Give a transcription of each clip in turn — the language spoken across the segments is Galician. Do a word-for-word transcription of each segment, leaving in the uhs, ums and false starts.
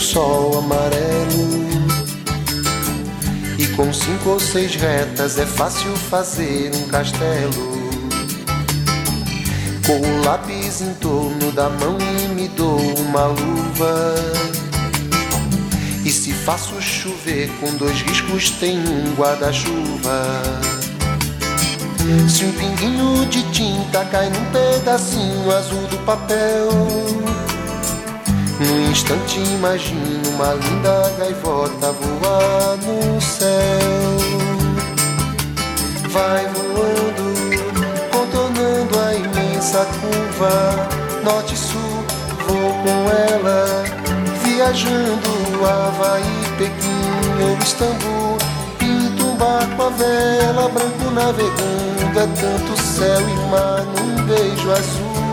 sol amarelo. E com cinco ou seis retas é fácil fazer um castelo. Com o lápis em torno da mão e me dou uma luva. E se faço chover com dois riscos tem um guarda-chuva. Se um pinguinho de tinta cai num pedacinho azul do papel, num instante imagino uma linda gaivota voar no céu. Vai voando, contornando a imensa curva, norte e sul, vou com ela, viajando Havaí, Pequim ou Istambul. Pinto um barco à vela, branco navegando, é tanto céu e mar num beijo azul.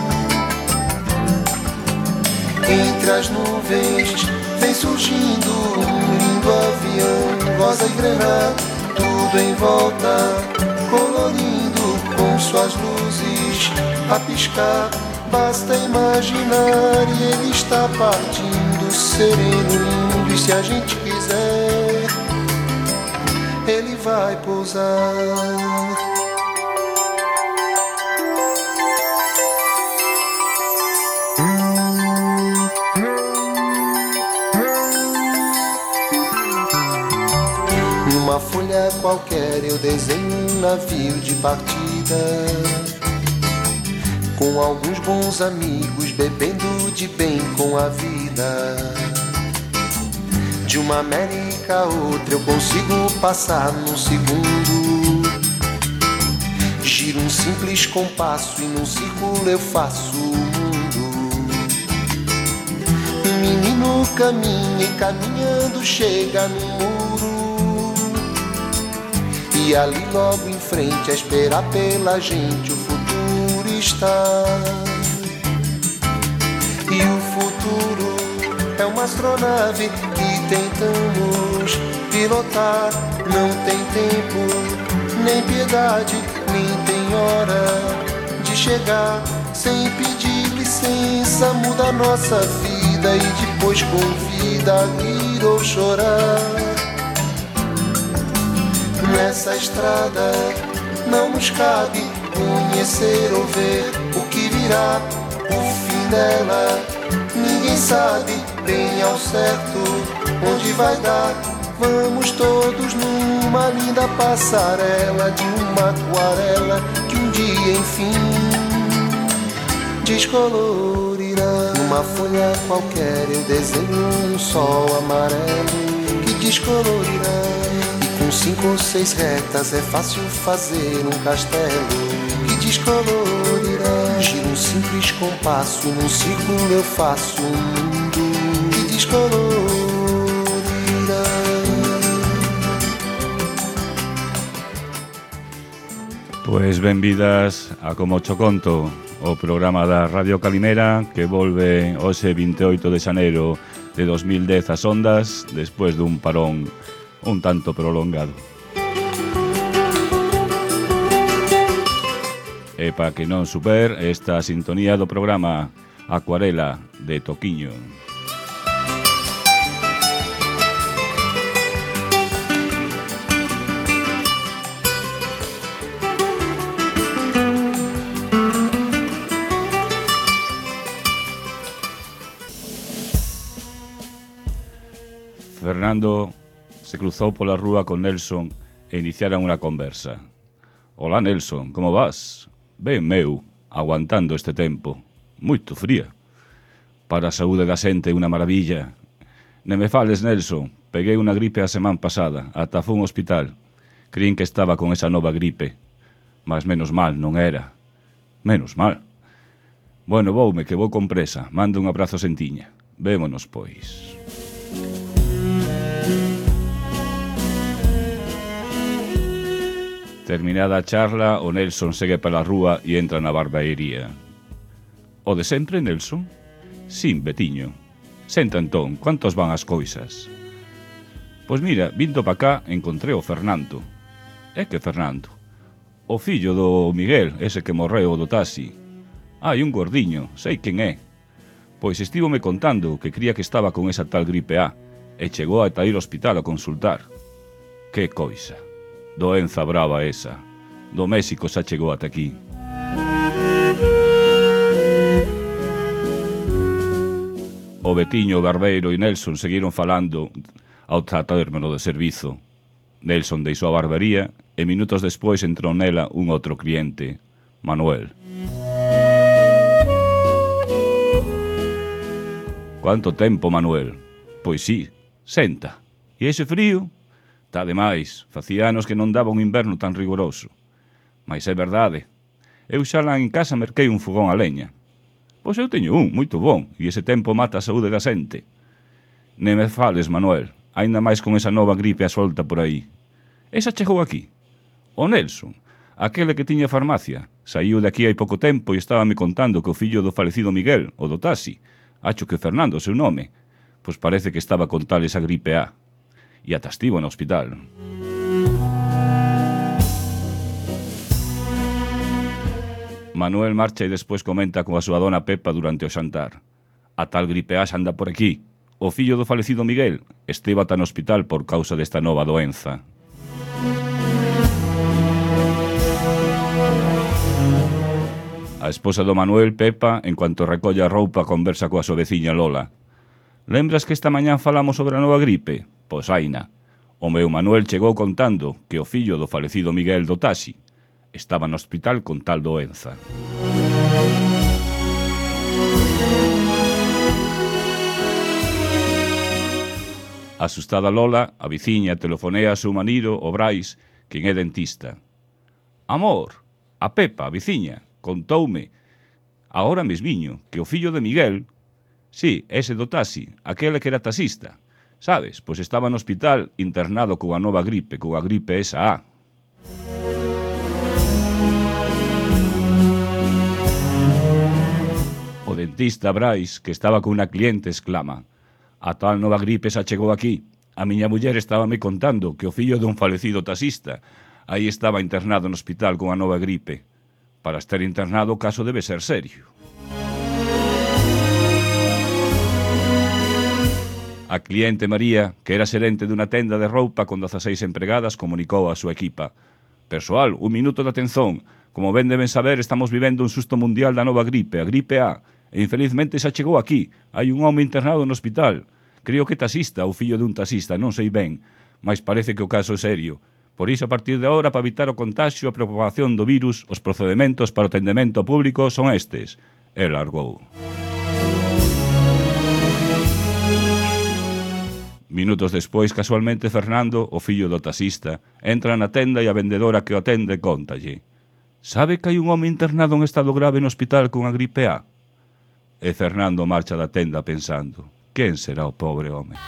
Entre as nuvens vem surgindo um lindo avião, rosa e grená, tudo em volta, colorindo com suas luzes a piscar. Basta imaginar e ele está partindo, sereno, lindo, e se a gente quiser, ele vai pousar. Numa folha qualquer eu desenho um navio de partida, com alguns bons amigos bebendo de bem com a vida. De uma América a outra eu consigo passar num segundo. Giro um simples compasso e num círculo eu faço o mundo. Um menino caminha e caminhando chega no muro, e ali logo em frente a esperar pela gente o futuro está. E o futuro é uma astronave que tentamos pilotar. Não tem tempo, nem piedade, nem tem hora de chegar. Sem pedir licença muda a nossa vida e depois convida a rir ou chorar. Nessa estrada não nos cabe conhecer ou ver o que virá, o fim dela. Ninguém sabe bem ao certo onde vai dar. Vamos todos numa linda passarela de uma aquarela que um dia enfim descolorirá. Numa folha qualquer eu desenho um sol amarelo que descolorirá. E com cinco ou seis retas é fácil fazer um castelo que descolorirá. Giro um simples compasso, num círculo eu faço um mundo que descolorirá. Pois benvidas a Como Cho Conto, o programa da Radio Calimera que volve hoxe vinte e oito de xaneiro de dos mil dez ás ondas, despois dun parón un tanto prolongado. E para que non super esta sintonía do programa Acuarela de Toquiño. Fernando se cruzou pola rúa con Nelson e iniciaran unha conversa. Hola Nelson, como vas? Ben meu, aguantando este tempo. Moito fría. Para a saúde da xente unha maravilla. Nem me fales, Nelson, peguei unha gripe a semana pasada, ata fun ao hospital. Crin que estaba con esa nova gripe. Mas menos mal, non era. Menos mal. Bueno, voume, que vou con presa. Mando un abrazo sentiña. Vémonos, pois. Terminada a charla, o Nelson segue para a rúa e entra na barbearía. O de sempre, Nelson? Sin, Betiño. Senta entón, quantos van as coisas? Pois mira, vindo pa cá, encontrei o Fernando. É que Fernando? O fillo do Miguel, ese que morreu do taxi. Hai un gordiño, sei quen é. Pois estívome contando que cría que estaba con esa tal gripe A e chegou ata ir ao hospital a consultar. Que coisa. Doenza brava esa. Do México xa chegou ata aquí. O Betiño, o barbeiro e Nelson seguiron falando ao tratármeno de servizo. Nelson deixou a barbería e minutos despois entrou nela un outro cliente, Manuel. Quanto tempo, Manuel? Pois sí, senta. E ese frío? Tá demais, facía anos que non daba un inverno tan rigoroso. Mais é verdade. Eu xa lá en casa merquei un fogón a leña. Pois eu teño un, moito bon, e ese tempo mata a saúde da xente. Ne me fales, Manuel, aínda máis con esa nova gripe a solta por aí. Esa chegou aquí. O Nelson, aquele que tiña farmacia, saiu de aquí hai pouco tempo e estábame contando que o fillo do falecido Miguel, o do taxi, acho que Fernando, o seu nome, pois parece que estaba con tal esa gripe A. E ata estivo no hospital. Manuel marcha e despois comenta coa súa dona Pepa durante o xantar. A tal gripe A anda por aquí. O fillo do falecido Miguel esteve ata no hospital por causa desta nova doenza. A esposa do Manuel, Pepa, en cuanto recolle a roupa, conversa coa súa veciña Lola. Lembras que esta mañá falamos sobre a nova gripe? Pois aina. O meu Manuel chegou contando que o fillo do falecido Miguel do taxi estaba no hospital con tal doenza. Asustada Lola, a veciña telefonea a seu manido, o Brais, quen é dentista. Amor, a Pepa, a veciña, contoume, agora mesmiño, que o fillo de Miguel, sí, ese do taxi, aquele que era taxista, sabes, pois estaba no hospital internado coa nova gripe, coa gripe esa A. O dentista Brais, que estaba con unha cliente, exclama: a tal nova gripe xa chegou aquí. A miña muller estábame contando que o fillo dun falecido taxista aí estaba internado no hospital con a nova gripe. Para estar internado o caso debe ser serio. A cliente María, que era xerente dunha tenda de roupa con dezaseis empregadas, comunicou á súa equipa: persoal, un minuto de atención. Como ben deben saber, estamos vivendo un susto mundial da nova gripe, a gripe A, e infelizmente xa chegou aquí. Hai un home internado no hospital. Creo que taxista ou fillo dun taxista, non sei ben, mas parece que o caso é serio. Por iso, a partir de agora, para evitar o contagio e a propagación do virus, os procedementos para o atendemento público son estes. E largou. Minutos despois, casualmente, Fernando, o fillo do taxista, entra na tenda e a vendedora que o atende contalle: sabe que hai un home internado en estado grave no hospital con a gripe A? E Fernando marcha da tenda pensando: quen será o pobre home?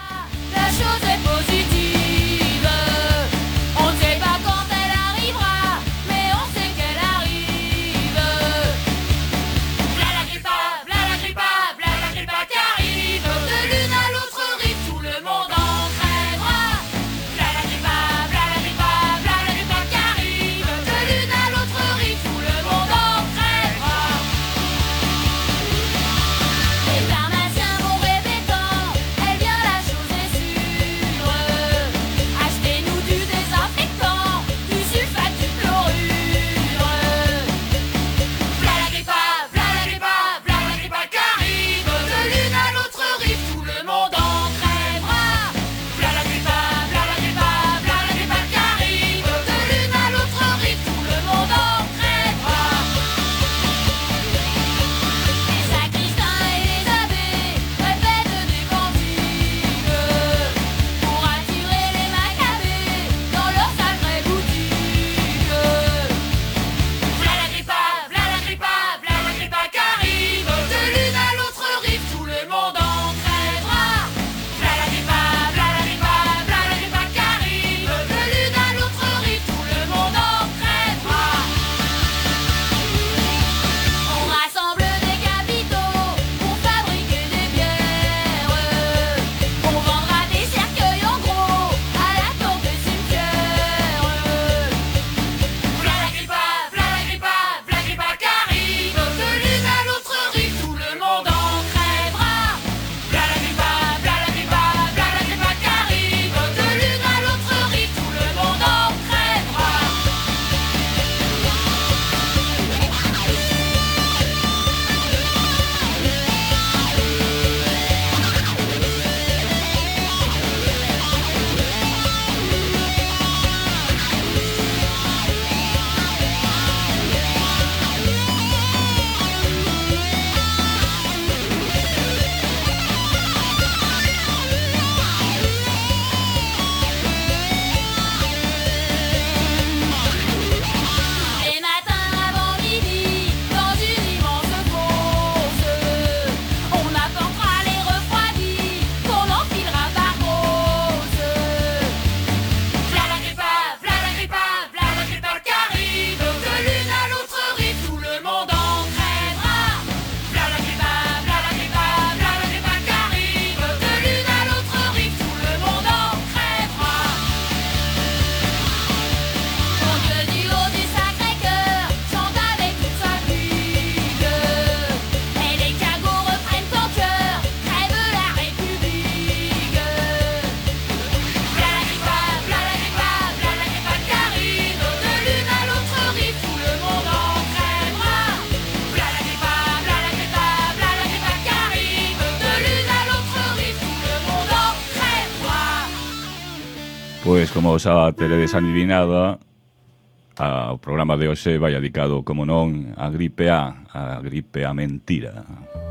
Pois, como xa teredes adivinada, a, o programa de hoxe vai dedicado, como non, a gripe A, a gripe A mentira.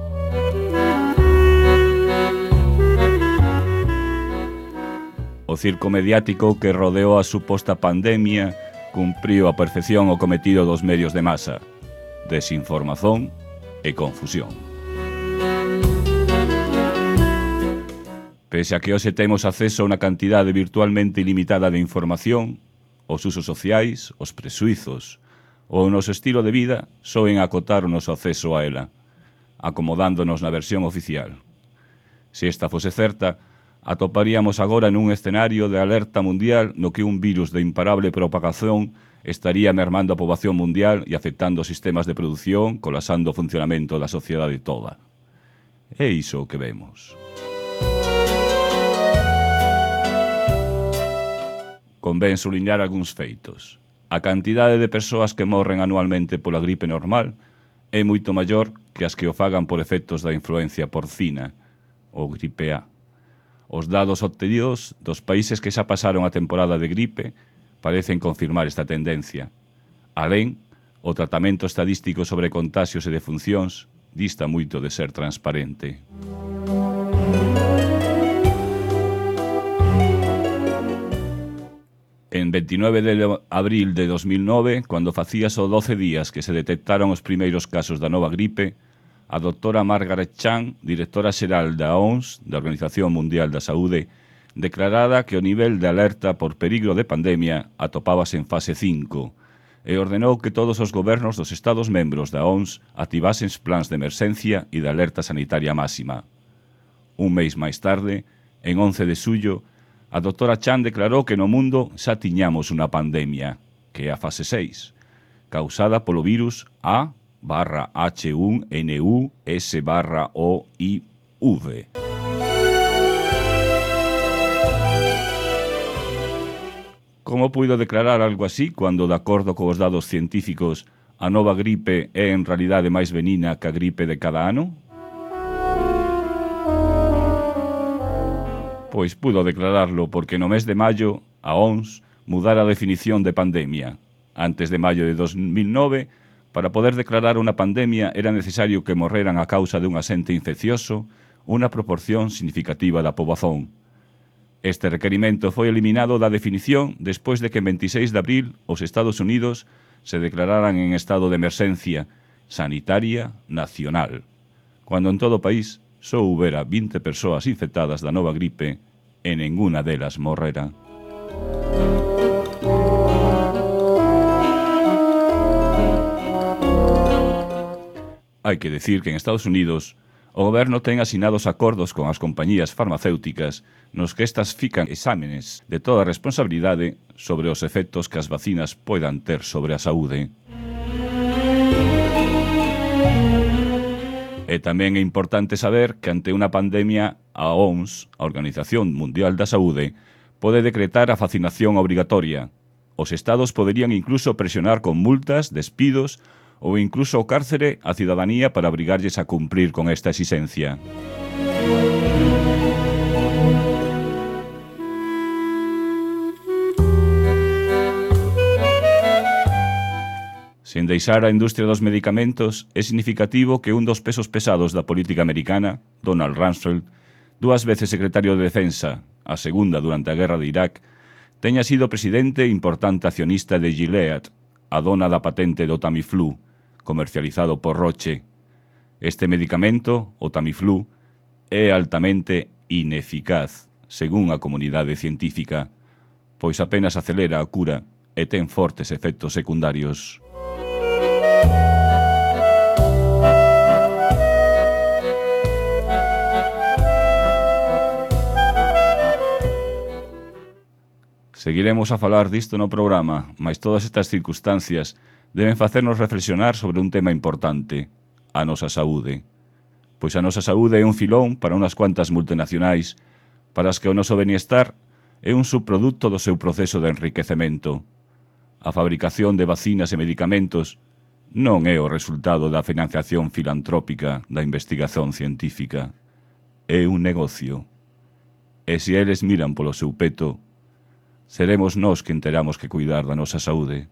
O circo mediático que rodeou a suposta pandemia cumpriu a perfección o cometido dos medios de masa: desinformación e confusión. Pese a que hoxe temos acceso a unha cantidade virtualmente ilimitada de información, os usos sociais, os presuizos ou o noso estilo de vida soen acotar o noso acceso a ela, acomodándonos na versión oficial. Se esta fose certa, atoparíamos agora nun escenario de alerta mundial no que un virus de imparable propagación estaría mermando a poboación mundial e afectando os sistemas de produción, colapsando o funcionamento da sociedade toda. É iso o que vemos. Convén subliñar algúns feitos. A cantidade de persoas que morren anualmente pola gripe normal é moito maior que as que o fagan por efectos da influencia porcina, ou gripe A. Os dados obtidos dos países que xa pasaron a temporada de gripe parecen confirmar esta tendencia. Alén, o tratamento estadístico sobre contaxios e defuncións dista moito de ser transparente. En veintinueve de abril de dos mil nove, cando facía só doce días que se detectaron os primeiros casos da nova gripe, a doutora Margaret Chan, directora xeral da O M S, da Organización Mundial da Saúde, declarara que o nivel de alerta por perigo de pandemia atopábase en fase cinco e ordenou que todos os gobernos dos Estados membros da O M S activasen plans de emerxencia e de alerta sanitaria máxima. Un mes máis tarde, en once de xullo, a doutora Chan declarou que no mundo xa tiñamos unha pandemia, que é a fase seis, causada polo virus A barra H uno N U S barra O I V. Como puido declarar algo así cando, de acordo cos dados científicos, a nova gripe é en realidade máis benina que a gripe de cada ano? Pois pudo declararlo porque no mes de maio a O M S mudara a definición de pandemia. Antes de maio de dos mil nove, para poder declarar unha pandemia era necesario que morreran a causa de un agente infeccioso unha proporción significativa da poboación. Este requerimento foi eliminado da definición despois de que en veintiséis de abril os Estados Unidos se declararan en estado de emerxencia sanitaria nacional, cando en todo o país só houbera vinte persoas infectadas da nova gripe e ninguna delas morrera. Hai que decir que en Estados Unidos o goberno ten asinados acordos con as compañías farmacéuticas nos que estas fican exámenes de toda a responsabilidade sobre os efectos que as vacinas poidan ter sobre a saúde. E tamén é importante saber que ante unha pandemia a O M S, a Organización Mundial da Saúde, pode decretar a vacinación obrigatoria. Os estados poderían incluso presionar con multas, despidos ou incluso o cárcere a cidadanía para obrigarlles a cumprir con esta exigencia. Sen deixar a industria dos medicamentos, é significativo que un dos pesos pesados da política americana, Donald Rumsfeld, dúas veces secretario de Defensa, a segunda durante a guerra de Irak, teña sido presidente e importante accionista de Gilead, a dona da patente do Tamiflu, comercializado por Roche. Este medicamento, o Tamiflu, é altamente ineficaz, según a comunidade científica, pois apenas acelera a cura e ten fortes efectos secundarios. Seguiremos a falar disto no programa, mas todas estas circunstancias deben facernos reflexionar sobre un tema importante, a nosa saúde. Pois a nosa saúde é un filón para unhas cuantas multinacionais, para as que o noso benestar é un subproducto do seu proceso de enriquecemento. A fabricación de vacinas e medicamentos non é o resultado da financiación filantrópica da investigación científica. É un negocio. E se eles miran polo seu peto, seremos nós quen teramos que cuidar da nosa saúde.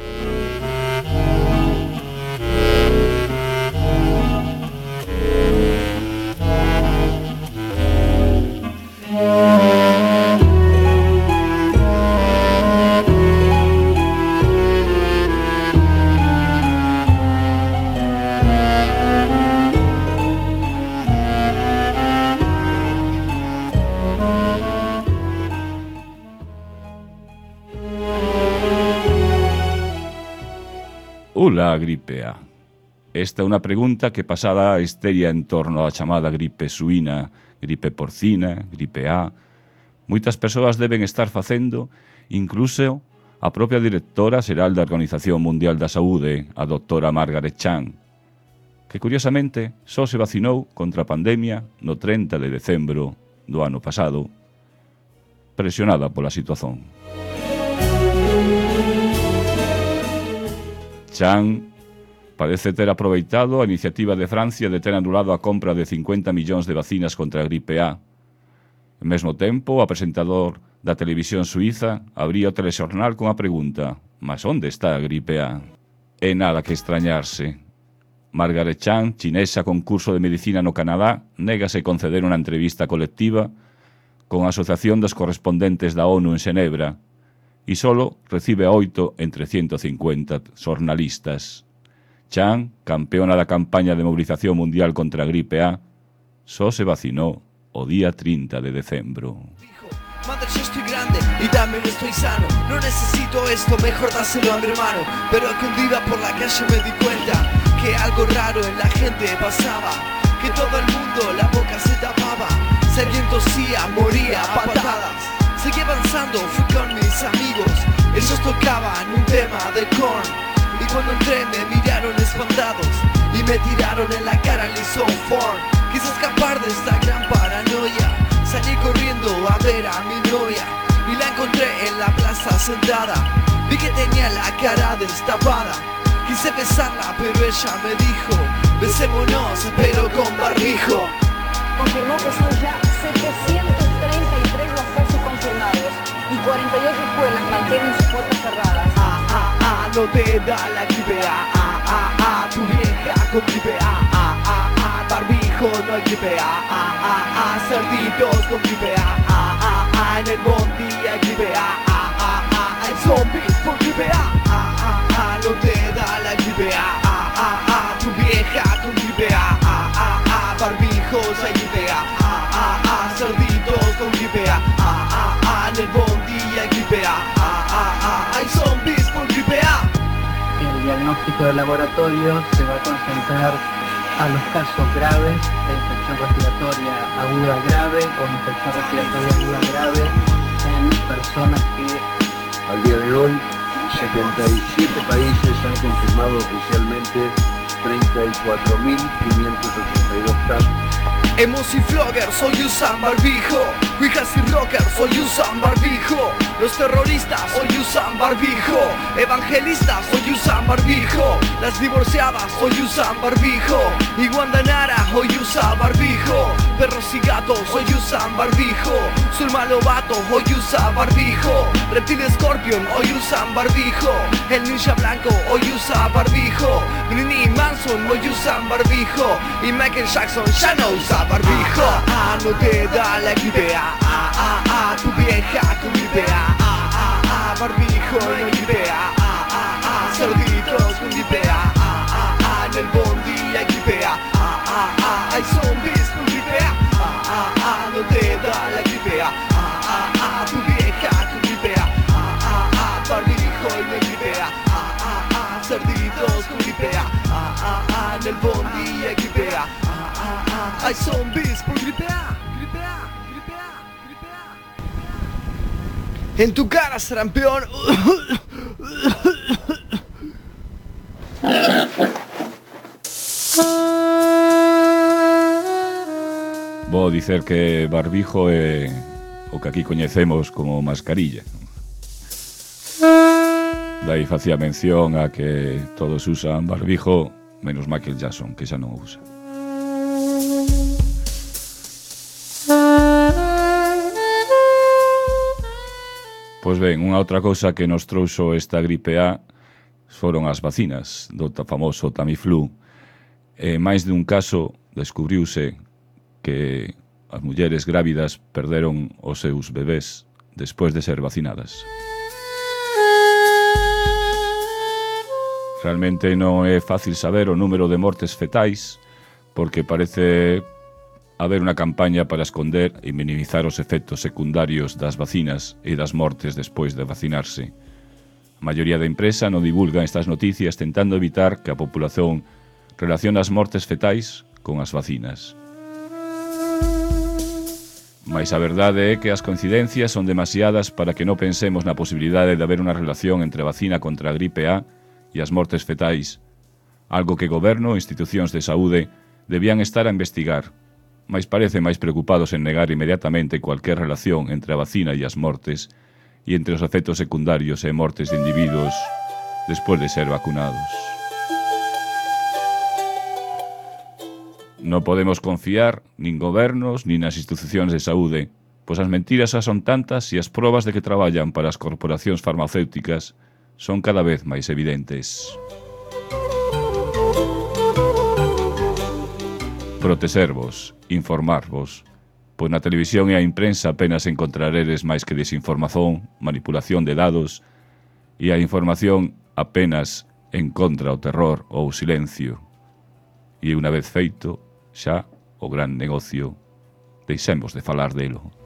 Ola, gripe A. Esta é unha pregunta que pasada a histeria en torno á chamada gripe suína, gripe porcina, gripe A. Moitas persoas deben estar facendo, incluso a propia directora xeral da Organización Mundial da Saúde, a doutora Margaret Chan, que curiosamente só se vacinou contra a pandemia no trinta de decembro do ano pasado, presionada pola situación. Chan parece ter aproveitado a iniciativa de Francia de ter anulado a compra de cincuenta millóns de vacinas contra a gripe A. Ao mesmo tempo, o presentador da televisión suíza abría o telexornal con a pregunta: mas onde está a gripe A? É nada que extrañarse. Margaret Chan, chinesa con curso de medicina no Canadá, négase conceder unha entrevista colectiva con a Asociación dos Correspondentes da ONU en Xenebra, e solo recibe a oito entre ciento cincuenta xornalistas. Chan, campeona da campaña de movilización mundial contra a gripe A, só se vacinou o día trinta de decembro. Madre, yo estoy grande y también estoy sano. No necesito esto, mejor dáselo a mi hermano. Pero que un día por la calle me di cuenta que algo raro en la gente pasaba, que todo el mundo la boca se tapaba, si alguien tosía, moría a patadas. Seguí avanzando, fui con mis amigos, ellos tocaban un tema de Korn, y cuando entré me miraron espantados y me tiraron en la cara el isoform. Quise escapar de esta gran paranoia, salí corriendo a ver a mi novia y la encontré en la plaza sentada. Vi que tenía la cara destapada, quise besarla pero ella me dijo: besémonos pero con barbijo. Confirmó que son ya setecientos treinta y tres los casos confirmados y cuarenta y ocho escuelas mantienen sus puertas cerradas. Ah, ah, ah, no te da la gripe A. Ah, ah, ah, tu vieja con gripe A. Ah, ah, ah, barbijo no hay gripe A. Ah, ah, ah, cerditos con gripe A. Ah, ah, ah, en el bondi hay gripe A. Ah, ah, ah, hay zombies con gripe A. Ah, ah, ah, no te da la gripe A. Ah, ah, ah, tu vieja con gripe A. Ah, ah, ah, barbijos hay gripe A. Ah, ah, ah, cerditos con gripe A. Ah, ah, ah, en el bondi hay gripe A. Ah, ah, ah, hay zombies con gripe A. El diagnóstico del laboratorio se va a concentrar a los casos graves de infección respiratoria aguda grave o infección respiratoria aguda grave en personas que al día de hoy setenta y siete países han confirmado oficialmente treinta y cuatro mil quinientos ochenta y dos casos. Emos y floggers hoy usan barbijo, Ouijas y rockers hoy usan barbijo, los terroristas hoy usan barbijo, evangelistas hoy usan barbijo, las divorciadas hoy usan barbijo, y Guandanara hoy usa barbijo, perros y gatos hoy usan barbijo, Zulma Lobato hoy usa barbijo, Reptil Scorpion hoy usan barbijo, el ninja blanco hoy usa barbijo, Britney Manson hoy usan barbijo, y Michael Jackson ya no usa barbijo. Ah, ah, no te da la gripe A. Ah, ah, ah, tu vieja con gripe A. Ah, ah, ah, barbijo no hay gripe A. Ah, ah, ah, cerditos con gripe A. Ah, ah, ah, en el bondi hay gripe A. Ah, ah, ah, hay zombies con gripe A. Ah, ah, ah, no te da la gripe A. Ah, ah, ah, tu vieja con gripe A. Ah, ah, ah, barbijo y no hay gripe A. Ah, ah, ah, cerditos con gripe A. Ah, ah, ah, en el bondi hay gripe A. Ah, ah, ah, hay zombies por gripe A. Gripe A, gripe A, gripe A. En tu cara, sarampión. Vou dicer que barbijo é o que aquí coñecemos como mascarilla. Dai facía mención a que todos usan barbijo, menos Michael Jackson, que xa non o usa. Pois ben, unha outra cousa que nos trouxo esta gripe A foron as vacinas do famoso Tamiflu. En máis de un caso descubriuse que as mulleres grávidas perderon os seus bebés despois de ser vacinadas. Realmente non é fácil saber o número de mortes fetais, porque parece haber unha campaña para esconder e minimizar os efectos secundarios das vacinas e das mortes despois de vacinarse. A maioría da empresa non divulga estas noticias tentando evitar que a populación relacione as mortes fetais con as vacinas. Mais a verdade é que as coincidencias son demasiadas para que non pensemos na posibilidade de haber unha relación entre a vacina contra a gripe A e as mortes fetais, algo que goberno e institucións de saúde debían estar a investigar, mas parecen máis preocupados en negar inmediatamente cualquier relación entre a vacina e as mortes e entre os efectos secundarios e mortes de individuos despois de ser vacunados. Non podemos confiar nin gobernos nin nas institucións de saúde, pois as mentiras xa son tantas e as probas de que traballan para as corporacións farmacéuticas son cada vez máis evidentes. Proteservos, informarvos, pois na televisión e a imprensa apenas encontraredes máis que desinformación, manipulación de dados e a información apenas encontra o terror ou o silencio. E unha vez feito, xa o gran negocio, deixemos de falar delo.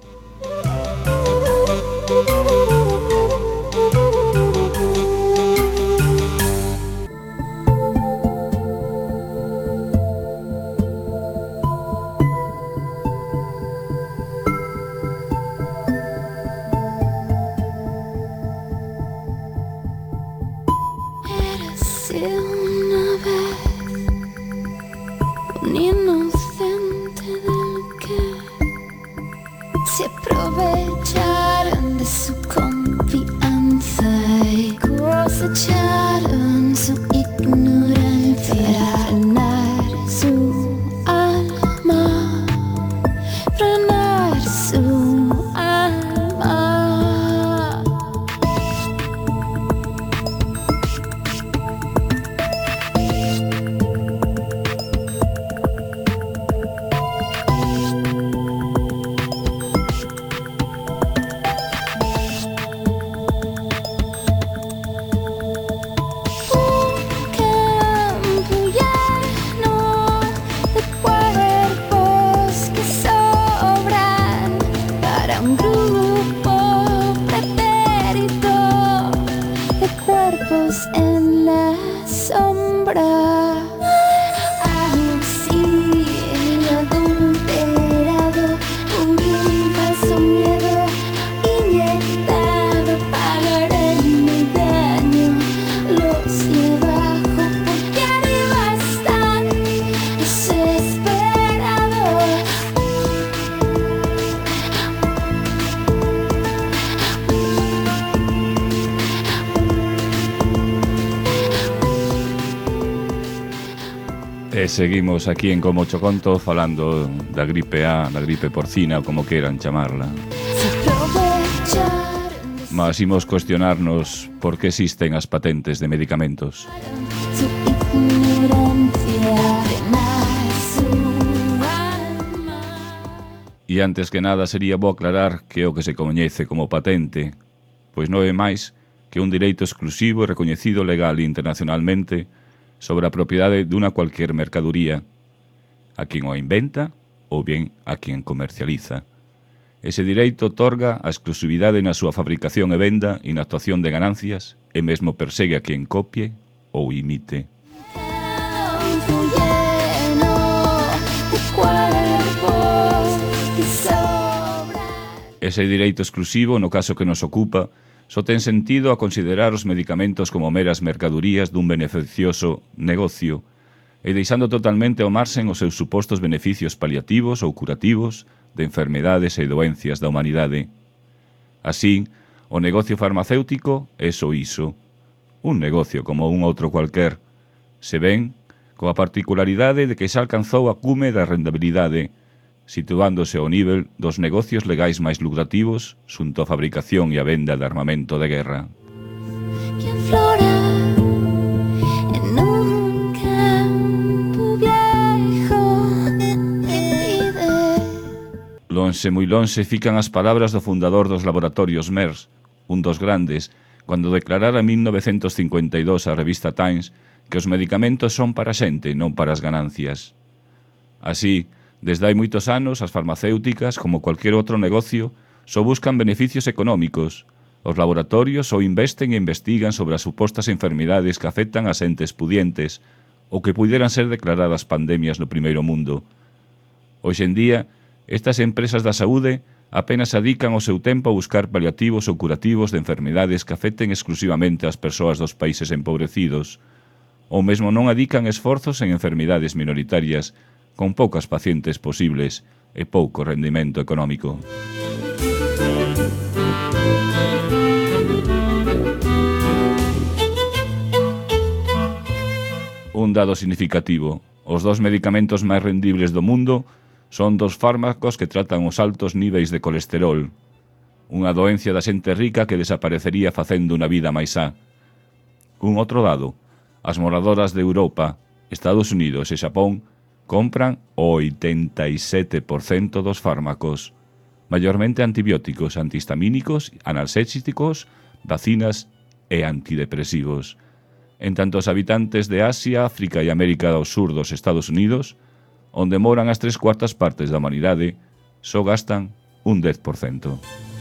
E seguimos aquí en Como Cho Conto falando da gripe A, da gripe porcina ou como queiran chamarla. Mas imos cuestionarnos por que existen as patentes de medicamentos. E antes que nada sería bo aclarar que o que se coñece como patente pois non é máis que un direito exclusivo e recoñecido legal e internacionalmente sobre a propiedade dunha cualquier mercadoría, a quen o inventa ou bien a quen comercializa. Ese direito otorga a exclusividade na súa fabricación e venda e na actuación de ganancias e mesmo persegue a quen copie ou imite. Ese direito exclusivo, no caso que nos ocupa, só ten sentido a considerar os medicamentos como meras mercadorías dun beneficioso negocio e deixando totalmente ao marxen os seus supostos beneficios paliativos ou curativos de enfermedades e doencias da humanidade. Así, o negocio farmacéutico é só iso, un negocio como un outro cualquer, se ven coa particularidade de que xa alcanzou a cume da rentabilidade, situándose ao nivel dos negocios legais máis lucrativos xunto á fabricación e a venda de armamento de guerra. Que aflora en un campo viejo de vida. Lonxe, moi lonxe, fican as palabras do fundador dos laboratorios Merck, un dos grandes, cando declarara en mil novecentos cincuenta e dous a revista Times que os medicamentos son para a xente, non para as ganancias. Así, desde hai moitos anos, as farmacéuticas, como cualquier outro negocio, só buscan beneficios económicos. Os laboratorios só investen e investigan sobre as supostas enfermidades que afectan a xentes pudientes ou que puderan ser declaradas pandemias no primeiro mundo. Hoxe en día, estas empresas da saúde apenas adican o seu tempo a buscar paliativos ou curativos de enfermidades que afecten exclusivamente ás persoas dos países empobrecidos, ou mesmo non adican esforzos en enfermidades minoritarias con poucas pacientes posibles e pouco rendimento económico. Un dado significativo: os dos medicamentos máis rendibles do mundo son dos fármacos que tratan os altos níveis de colesterol, unha doencia da xente rica que desaparecería facendo unha vida máis sá. Un outro dado: as moradoras de Europa, Estados Unidos e Xapón compran o oitenta e sete por cento dos fármacos, maiormente antibióticos, antihistamínicos, analxésicos, vacinas e antidepresivos. En tanto, os habitantes de Asia, África e América do Sur dos Estados Unidos, onde moran as tres cuartas partes da humanidade, só gastan un dez por cento.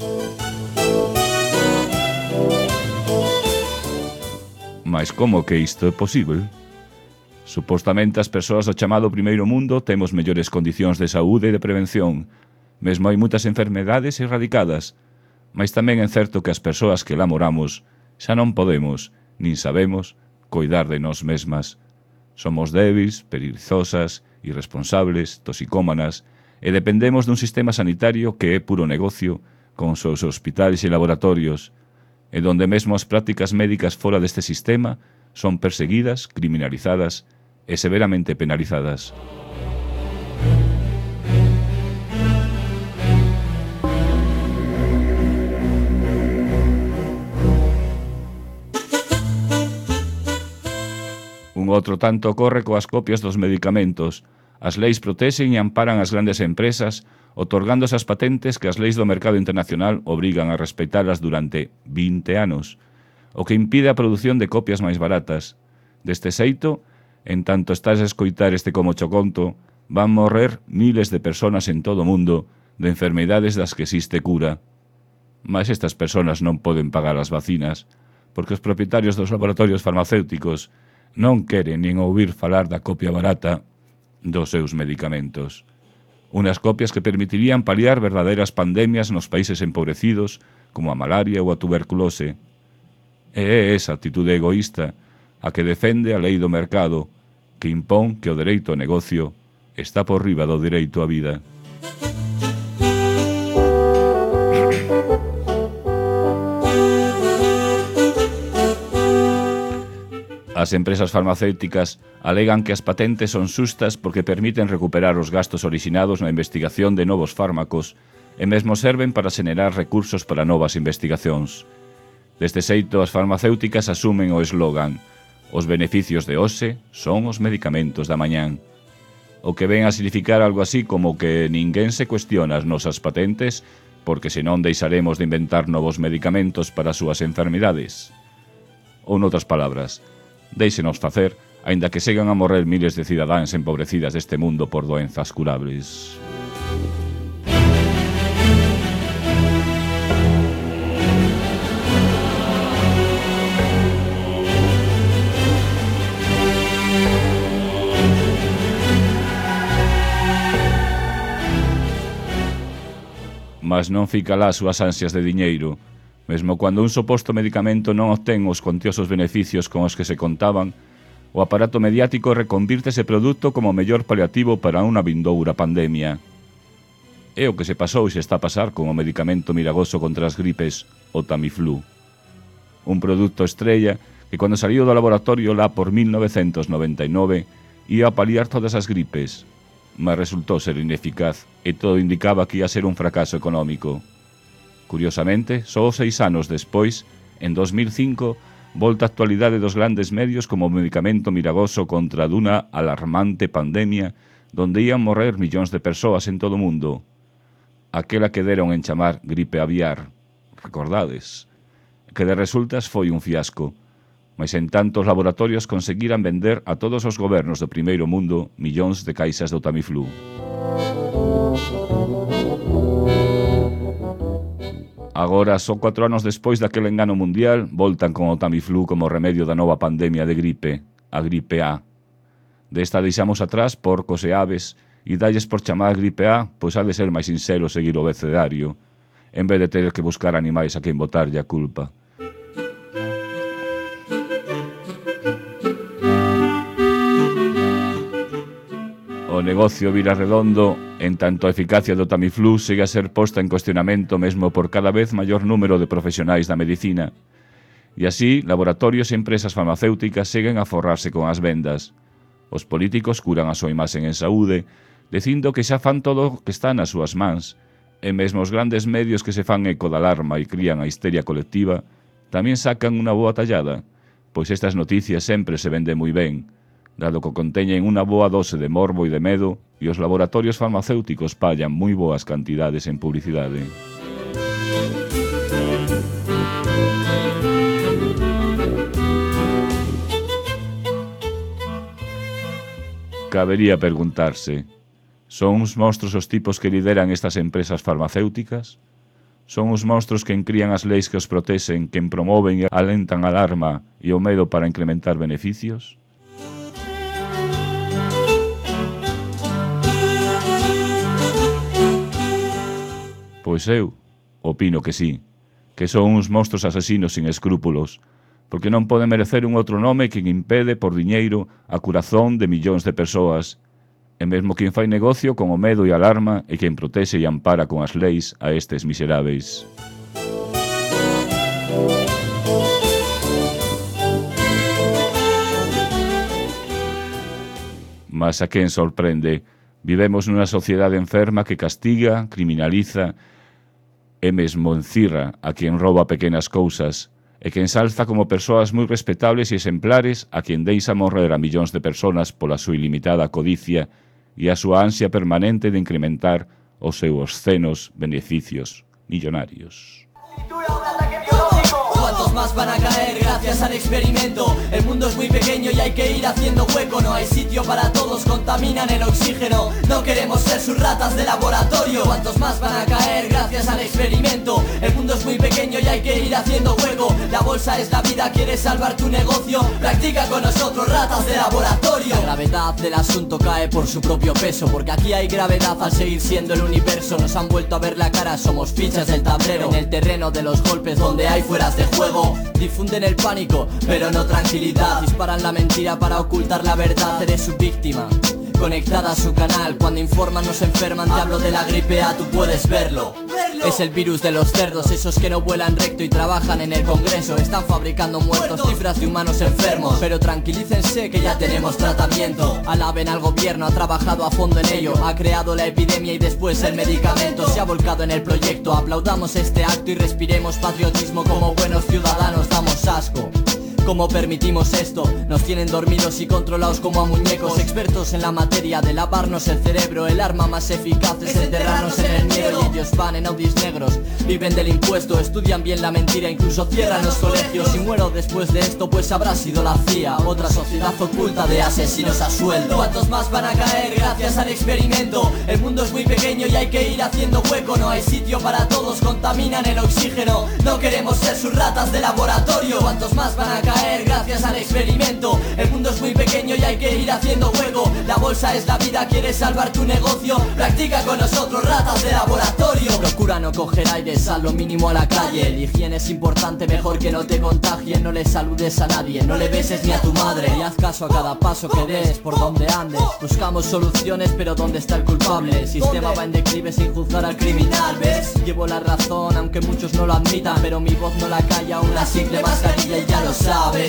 Mas como que isto é posible? Supostamente as persoas do chamado primeiro mundo temos mellores condicións de saúde e de prevención, mesmo hai moitas enfermedades erradicadas, mas tamén é certo que as persoas que lá moramos xa non podemos, nin sabemos, coidar de nós mesmas. Somos débiles, perezosas, irresponsables, toxicómanas, e dependemos dun sistema sanitario que é puro negocio, con seus hospitais e laboratorios, e donde mesmo as prácticas médicas fora deste sistema son perseguidas, criminalizadas e severamente penalizadas. Un outro tanto ocorre coas copias dos medicamentos. As leis protexen e amparan as grandes empresas, otorgándose as patentes que as leis do mercado internacional obrigan a respeitalas durante vinte anos, o que impide a produción de copias máis baratas. Deste xeito, en tanto estás a escoitar este como cho conto, van morrer miles de personas en todo o mundo de enfermidades das que existe cura. Mas estas personas non poden pagar as vacinas, porque os propietarios dos laboratorios farmacéuticos non queren nin ouvir falar da copia barata dos seus medicamentos. Unas copias que permitirían paliar verdadeiras pandemias nos países empobrecidos, como a malaria ou a tuberculose. E é esa actitude egoísta a que defende a lei do mercado, que impón que o dereito ao negocio está por riba do dereito á vida. As empresas farmacéuticas alegan que as patentes son xustas porque permiten recuperar os gastos orixinados na investigación de novos fármacos e mesmo serven para xenerar recursos para novas investigacións. Deste xeito, as farmacéuticas asumen o eslogan: os beneficios de hoxe son os medicamentos da mañán, o que ven a significar algo así como que ninguén se cuestiona as nosas patentes porque senón deixaremos de inventar novos medicamentos para as súas enfermidades. Ou noutras palabras, déixenos facer, aínda que sigan a morrer miles de cidadáns empobrecidas deste mundo por doenzas curables. Mas non fica lá as súas ansias de diñeiro. Mesmo cando un suposto medicamento non obtén os cuantiosos beneficios con os que se contaban, o aparato mediático reconvirte ese produto como o mellor paliativo para unha vindoura pandemia. É o que se pasou e se está a pasar con o medicamento milagoso contra as gripes, o Tamiflu. Un produto estrella que cando saliu do laboratorio lá por mil novecentos noventa e nove ia a paliar todas as gripes, mas resultou ser ineficaz e todo indicaba que ia ser un fracaso económico. Curiosamente, só seis anos despois, en dos mil cinco, volta a actualidade dos grandes medios como medicamento miragoso contra dunha alarmante pandemia donde ían morrer millóns de persoas en todo o mundo. Aquela que deron en chamar gripe aviar, recordades, que de resultas foi un fiasco, mas en tanto os laboratorios conseguiran vender a todos os gobernos do primeiro mundo millóns de caixas do Tamiflu. Agora, só cuatro anos despois daquele engano mundial, voltan con o Tamiflu como remedio da nova pandemia de gripe, a gripe A. Desta deixamos atrás porcos e aves, e dalles por chamar gripe A, pois ha de ser máis sincero seguir o abecedario, en vez de ter que buscar animais a quen botarlle a culpa. O negocio vira redondo, en tanto a eficacia do Tamiflu segue a ser posta en cuestionamento mesmo por cada vez maior número de profesionais da medicina. E así, laboratorios e empresas farmacéuticas seguen a forrarse con as vendas. Os políticos curan a súa imaxen en saúde, dicindo que xa fan todo o que está nas súas mans, e mesmo os grandes medios que se fan eco da alarma e crían a histeria colectiva tamén sacan unha boa tallada, pois estas noticias sempre se venden moi ben, dado que conteñen unha boa dose de morbo e de medo, e os laboratorios farmacéuticos pallan moi boas cantidades en publicidade. Cabería preguntarse, son os monstruos os tipos que lideran estas empresas farmacéuticas? Son os monstruos que encrían as leis que os protexen, que promoven e alentan a alarma e o medo para incrementar beneficios? Pois eu opino que sí, que son uns monstruos asesinos sin escrúpulos, porque non poden merecer un outro nome que impede por diñeiro a curazón de millóns de persoas, e mesmo quen fai negocio con o medo e alarma e quen protexe e ampara con as leis a estes miseráveis. Mas a quen sorprende, vivemos nunha sociedade enferma que castiga, criminaliza e mesmo encirra a quen rouba pequenas cousas, e que ensalza como persoas moi respetables e exemplares a quen deixa morrer a millóns de persoas pola súa ilimitada codicia e a súa ansia permanente de incrementar os seus obscenos beneficios millonarios. ¿Cuántos más van a caer gracias al experimento? El mundo es muy pequeño y hay que ir haciendo hueco. No hay sitio para todos, contaminan el oxígeno. No queremos ser sus ratas de laboratorio. ¿Cuántos más van a caer gracias al experimento? El mundo es muy pequeño y hay que ir haciendo hueco. La bolsa es la vida, quieres salvar tu negocio, practica con nosotros, ratas de laboratorio. La gravedad del asunto cae por su propio peso, porque aquí hay gravedad al seguir siendo el universo. Nos han vuelto a ver la cara, somos fichas del tablero, en el terreno de los golpes donde hay fueras de juego. Difunden el pánico, pero no tranquilidad. Disparan la mentira para ocultar la verdad. Eres su víctima, conectada a su canal. Cuando informan nos enferman, te hablo de la gripe A, tú puedes verlo. Es el virus de los cerdos, esos que no vuelan recto y trabajan en el Congreso. Están fabricando muertos, cifras de humanos enfermos. Pero tranquilícense que ya tenemos tratamiento. Alaben al gobierno, ha trabajado a fondo en ello. Ha creado la epidemia y después el medicamento. Se ha volcado en el proyecto, aplaudamos este acto y respiremos patriotismo como buenos ciudadanos. Damos asco. ¿Cómo permitimos esto? Nos tienen dormidos y controlados como a muñecos. Expertos en la materia de lavarnos el cerebro. El arma más eficaz es enterrarnos en el miedo. Y ellos van en Audis negros, viven del impuesto, estudian bien la mentira, incluso cierran los colegios. Si muero después de esto, pues habrá sido la C I A, otra sociedad oculta de asesinos a sueldo. ¿Cuántos más van a caer gracias al experimento? El mundo es muy pequeño y hay que ir haciendo hueco. No hay sitio para todos, contaminan el oxígeno. No queremos ser sus ratas de laboratorio. ¿Cuántos más van a caer gracias al experimento? El mundo es muy pequeño y hay que ir haciendo hueco. La bolsa es la vida, quieres salvar tu negocio, practica con nosotros, ratas de laboratorio. Procura no coger aire, sal lo mínimo a la calle. La higiene es importante, mejor que no te contagien. No le saludes a nadie, no le beses ni a tu madre. Y haz caso a cada paso que des, por donde andes. Buscamos soluciones, pero ¿dónde está el culpable? El sistema va en declive sin juzgar al criminal, ¿ves? Llevo la razón, aunque muchos no lo admitan, pero mi voz no la calla una simple mascarilla y ya lo sabes.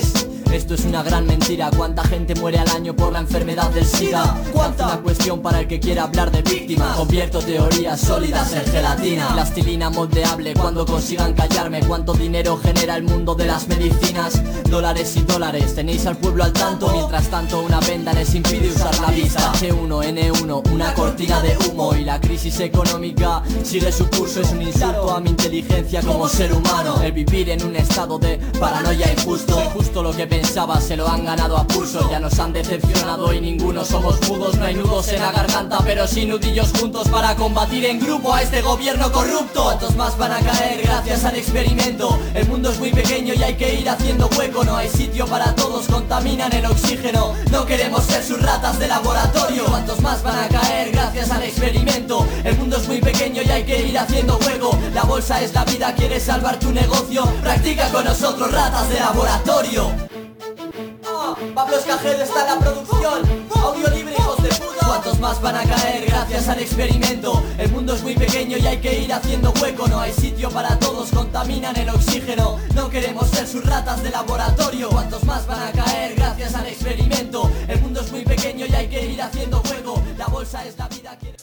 Esto es una gran mentira. ¿Cuánta gente muere al año por la enfermedad del SIDA? ¿Cuánta? Una cuestión para el que quiera hablar de víctimas. Convierto teorías sólidas en gelatina. Plastilina moldeable cuando consigan callarme. ¿Cuánto dinero genera el mundo de las medicinas? Dólares y dólares, tenéis al pueblo al tanto. Mientras tanto una venda les impide usar la vista. H uno N uno, una cortina de humo. Y la crisis económica sigue su curso. Es un insulto a mi inteligencia como ser humano. El vivir en un estado de paranoia injusto. Justo lo que pensaba se lo han ganado a pulso. Ya nos han decepcionado y ninguno somos mudos. No hay nudos en la garganta pero sí nudillos juntos para combatir en grupo a este gobierno corrupto. ¿Cuántos más van a caer gracias al experimento? El mundo es muy pequeño y hay que ir haciendo hueco. No hay sitio para todos, contaminan el oxígeno. No queremos ser sus ratas de laboratorio. ¿Cuántos más van a caer gracias al experimento? El mundo es muy pequeño y hay que ir haciendo hueco. La bolsa es la vida, quieres salvar tu negocio. Practica con nosotros, ratas de laboratorio. Ah, Pablo Escajero está en la producción. Audio libre, hijos de puta. ¿Cuántos más van a caer gracias al experimento? El mundo es muy pequeño y hay que ir haciendo hueco. No hay sitio para todos, contaminan el oxígeno. No queremos ser sus ratas de laboratorio. ¿Cuántos más van a caer gracias al experimento? El mundo es muy pequeño y hay que ir haciendo hueco. La bolsa es la vida, quiere...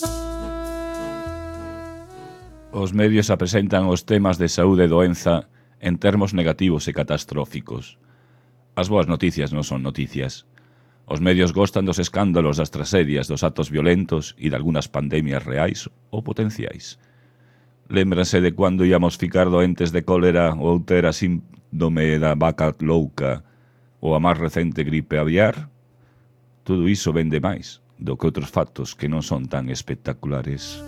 Os medios apresentan os temas de saúde e doenza en termos negativos e catastróficos. As boas noticias non son noticias. Os medios gostan dos escándalos, das tragedias, dos actos violentos e de algunhas pandemias reais ou potenciais. Lémbranse de cando íamos ficar doentes de cólera ou ter a síndrome da vaca louca ou a máis recente gripe aviar? Todo iso vende máis do que outros factos que non son tan espectaculares.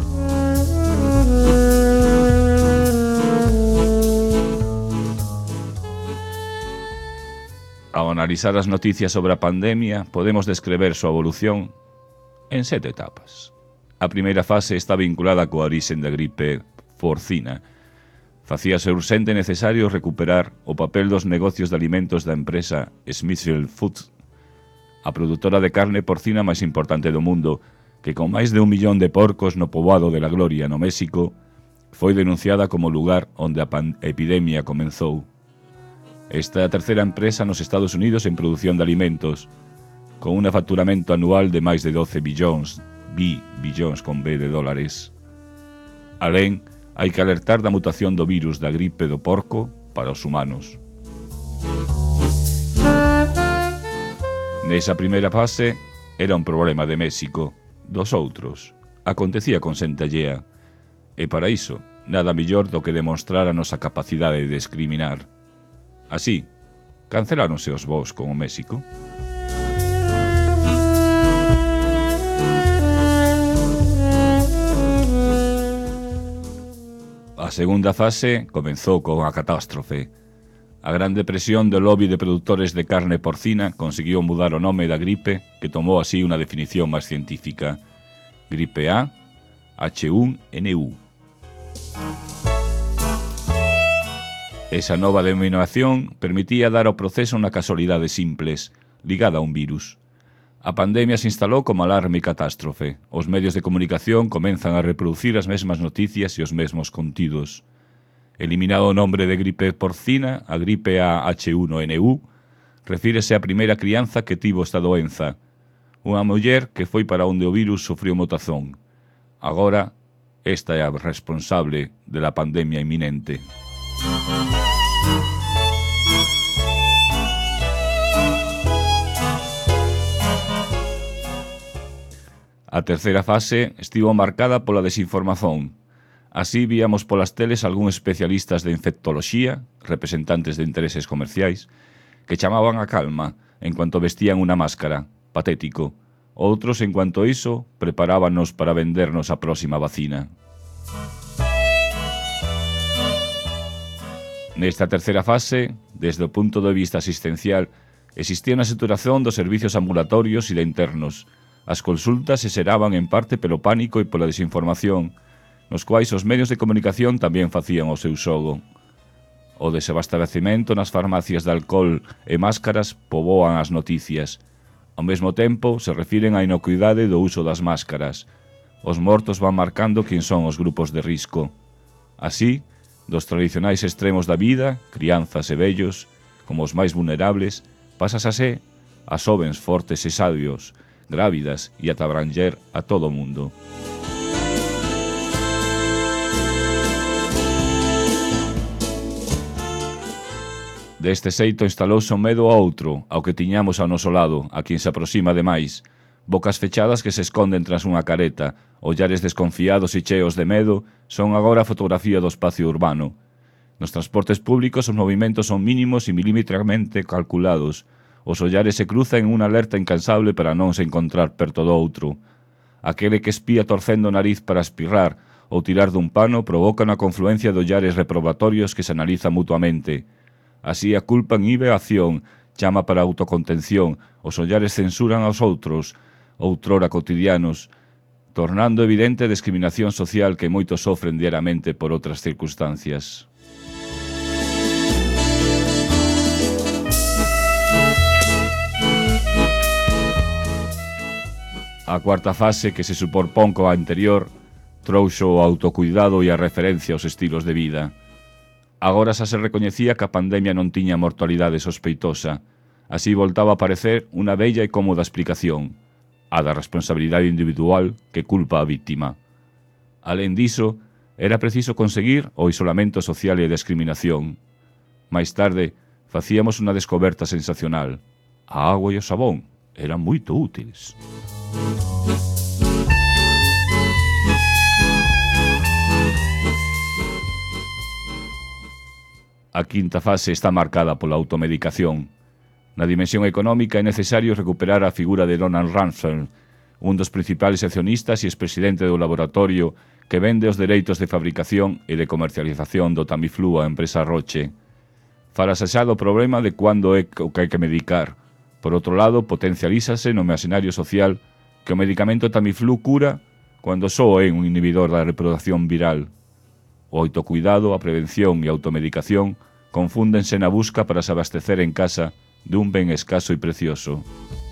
Ao analizar as noticias sobre a pandemia, podemos descrever súa evolución en sete etapas. A primeira fase está vinculada coa orixen da gripe porcina. Facíase urxente e necesario recuperar o papel dos negocios de alimentos da empresa Smithfield Foods, a produtora de carne porcina máis importante do mundo, que con máis de un millón de porcos no poboado de la Gloria, no México, foi denunciada como lugar onde a epidemia comenzou. Esta é a terceira empresa nos Estados Unidos en produción de alimentos, con un facturamento anual de máis de doce billóns, bi, billóns con B de dólares. Alén, hai que alertar da mutación do virus da gripe do porco para os humanos. Nesa primeira fase, era un problema de México. Dos outros, acontecía con Sentallea, e para iso, nada millor do que demostrar a nosa capacidade de discriminar. Así, canceláronse os voos con o México. A segunda fase comenzou con a catástrofe. A gran depresión do lobby de produtores de carne porcina conseguiu mudar o nome da gripe, que tomou así unha definición máis científica. Gripe A, H uno N uno. Esa nova denominación permitía dar ao proceso unha casualidade simples, ligada a un virus. A pandemia se instalou como alarme e catástrofe. Os medios de comunicación comenzan a reproducir as mesmas noticias e os mesmos contidos. Eliminado o nombre de gripe porcina, a gripe A H uno N uno refírese á primeira crianza que tivo esta doenza, unha muller que foi para onde o virus sufriu mutazón. Agora, esta é a responsable de la pandemia inminente. A terceira fase estivo marcada pola desinformación. Así víamos polas teles algúns especialistas de infectoloxía, representantes de intereses comerciais, que chamaban a calma en cuanto vestían unha máscara, patético. Outros, en cuanto a iso, preparábanos para vendernos a próxima vacina. Nesta terceira fase, desde o punto de vista asistencial, existía unha saturación dos servicios ambulatorios e de internos. As consultas se xeraban en parte pelo pánico e pola desinformación, nos quais os medios de comunicación tamén facían o seu xogo. O desabastecemento nas farmacias de alcohol e máscaras poboan as noticias. Ao mesmo tempo, se refiren á inocuidade do uso das máscaras. Os mortos van marcando quen son os grupos de risco. Así, dos tradicionais extremos da vida, crianzas e vellos, como os máis vulnerables, pasas a ser a xovens fortes e sabios, grávidas e ata abranger a todo o mundo. Deste xeito instalouse o medo a outro, ao que tiñamos ao noso lado, a quen se aproxima demais, bocas fechadas que se esconden tras unha careta, ollares desconfiados e cheos de medo, son agora a fotografía do espacio urbano. Nos transportes públicos os movimentos son mínimos e milímetramente calculados, os ollares se cruzan en unha alerta incansable para non se encontrar perto do outro. Aquele que espía torcendo o nariz para espirrar ou tirar dun pano provoca unha confluencia de ollares reprobatorios que se analizan mutuamente. Así a culpa inhibe a acción, chama para a autocontención, os ollares censuran aos outros, outrora cotidianos, tornando evidente a discriminación social que moitos sofren diariamente por outras circunstancias. A cuarta fase, que se superpón coa anterior, trouxo o autocuidado e a referencia aos estilos de vida. Agora xa se recoñecía que a pandemia non tiña mortalidade sospeitosa. Así voltaba a aparecer unha bella e cómoda explicación, a da responsabilidade individual que culpa a víctima. Alén diso, era preciso conseguir o isolamento social e a discriminación. Mais tarde, facíamos unha descoberta sensacional. A agua e o sabón eran moito útiles. A quinta fase está marcada pola automedicación. Na dimensión económica é necesario recuperar a figura de Donald Rumsfeld, un dos principales accionistas e expresidente do laboratorio que vende os dereitos de fabricación e de comercialización do Tamiflu á empresa Roche. Falase xa do problema de cando é o que hai que medicar. Por outro lado, potencialízase no imaxinario social que o medicamento Tamiflu cura cando só é un inhibidor da reproducción viral. O autocuidado, a prevención e a automedicación confúndense na busca para se abastecer en casa dun ben escaso e precioso.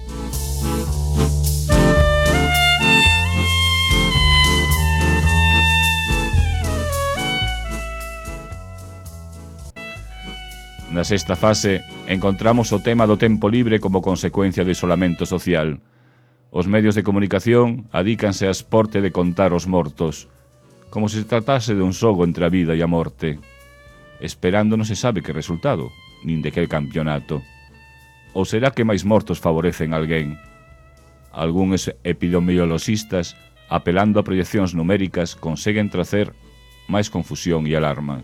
Na sexta fase, encontramos o tema do tempo libre como consecuencia do isolamento social. Os medios de comunicación adícanse a esporte de contar os mortos, como se tratase de un xogo entre a vida e a morte, esperando non se sabe que resultado, nin de que campeonato. Ou será que máis mortos favorecen alguén? Algúns epidemioloxistas, apelando a proyeccións numéricas, conseguen tracer máis confusión e alarma.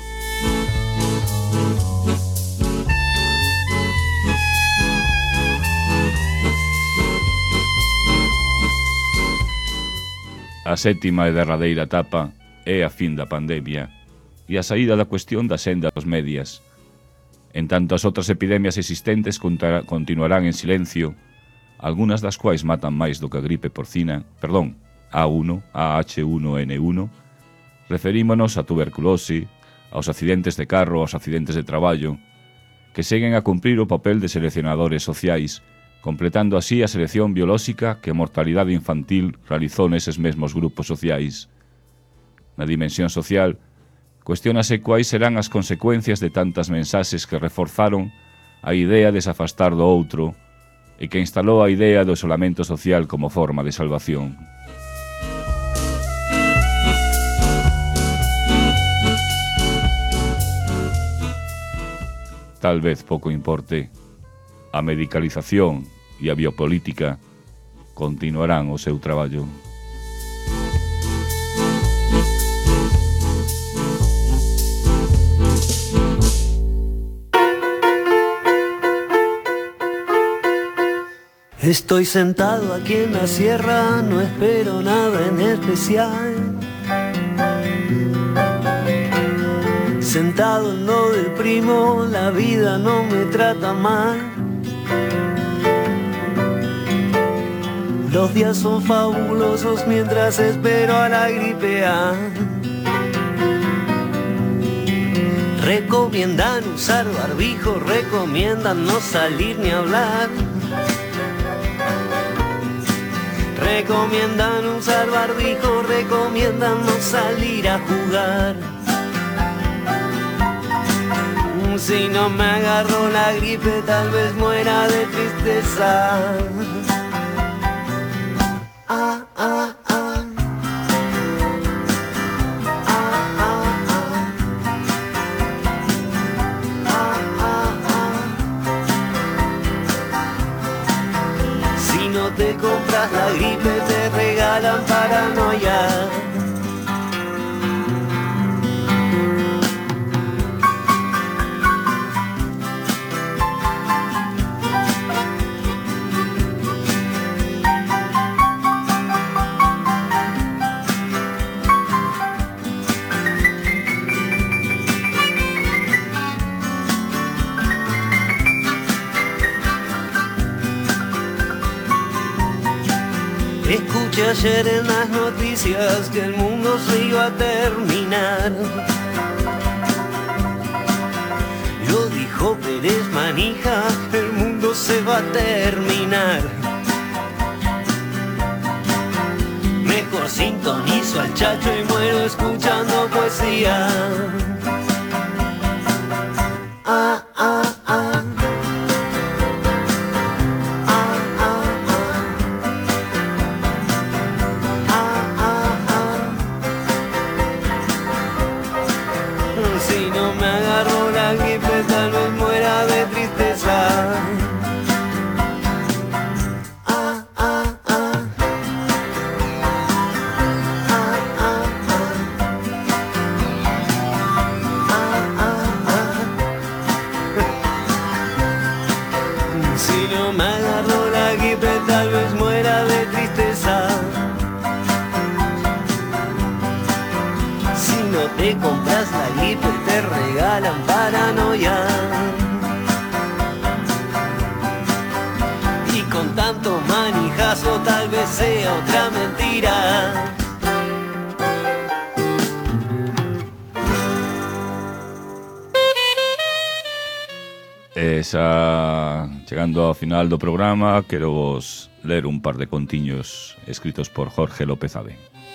A sétima e derradeira etapa é a fin da pandemia e a saída da cuestión da senda dos medias. En tanto as outras epidemias existentes continuarán en silencio, algunhas das quais matan máis do que a gripe porcina, perdón, A uno, A H uno N uno, referímonos a tuberculose, aos accidentes de carro, aos accidentes de traballo, que seguen a cumprir o papel de seleccionadores sociais, completando así a selección biolóxica que a mortalidade infantil realizou neses mesmos grupos sociais. Na dimensión social, cuestiónase quais serán as consecuencias de tantas mensaxes que reforzaron a idea de se afastar do outro e que instalou a idea do isolamento social como forma de salvación. Tal vez pouco importe, a medicalización e a biopolítica continuarán o seu traballo. Estoy sentado aquí en la sierra, no espero nada en especial. Sentado en lo del primo, la vida no me trata mal. Los días son fabulosos mientras espero a la gripe A. Recomiendan usar barbijo, recomiendan no salir ni hablar. Recomiendan usar barbijo, recomiendan no salir a jugar. Si no me agarro la gripe, tal vez muera de tristeza. Ah, ah, ah. Si no te compras la gripe, te regalan paranoia. Escuché ayer en las noticias que el mundo se iba a terminar. Lo dijo Pérez Manija, el mundo se va a terminar. Mejor sintonizo al Chacho y muero escuchando poesía. Ah, ah, ah. Tal vez muera de tristeza. Ah, ah, ah. Ah, ah, ah. Ah, ah, ah. Si no me agarro la gripe, tal vez muera de tristeza. Si no te compras la gripe, te regalan paranoia. Y con tanto manijazo tal vez sea otra mentira. Esa, chegando ao final do programa, quero vos ler un par de contiños escritos por Jorge López Ave.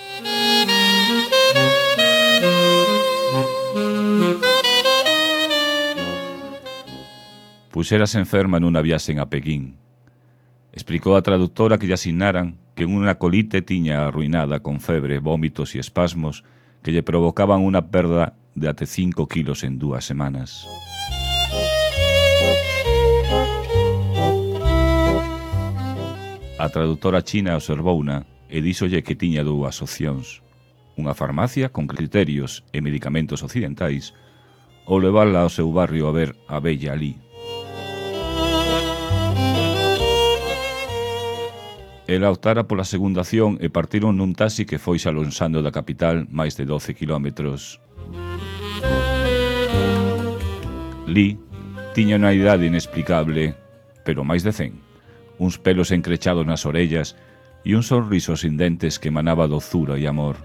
Puxérase enferma nunha viaxe a Pequín. Explicou a traductora que lle asignaran que unha colite tiña arruinada con febre, vómitos e espasmos que lle provocaban unha perda de até cinco kilos en dúas semanas. A traductora china observouna e díxolle que tiña dúas opcións: unha farmacia con criterios e medicamentos occidentais ou levarla ao seu barrio a ver a bella Li. Ela optara pola segunda acción e partiron nun taxi que foi xalonsando da capital máis de doce kilómetros. Li tiña unha idade inexplicable, pero máis de cen, uns pelos encrechados nas orellas e un sorriso sin dentes que emanaba dozura e amor.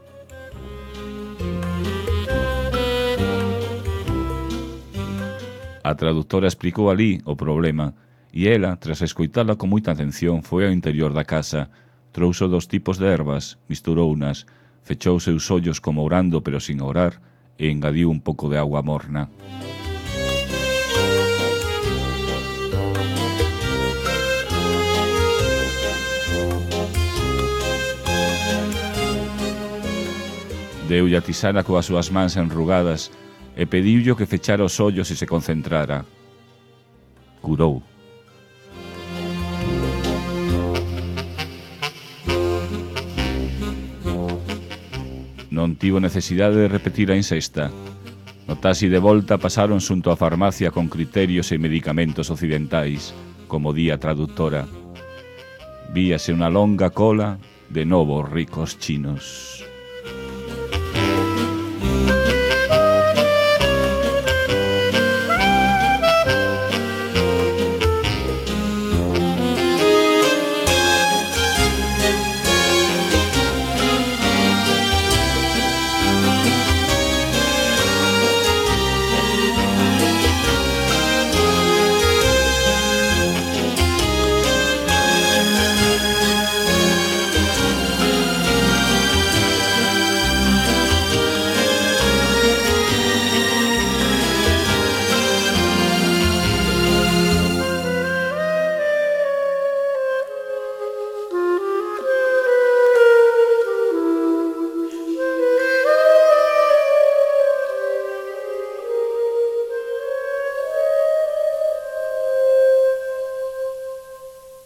A traductora explicou a Li o problema e ela, tras escoitala con moita atención, foi ao interior da casa, trouxo dos tipos de ervas, misturounas, fechou seus ollos como orando pero sin orar e engadiu un pouco de agua morna. Deulle a tisana coas súas mans enrugadas e pediulle que fechara os ollos e se concentrara. Curou. Non tivo necesidade de repetir a insesta. No taxi de volta pasaron xunto á farmacia con criterios e medicamentos occidentais, como di a traductora. Víase unha longa cola de novos ricos chinos.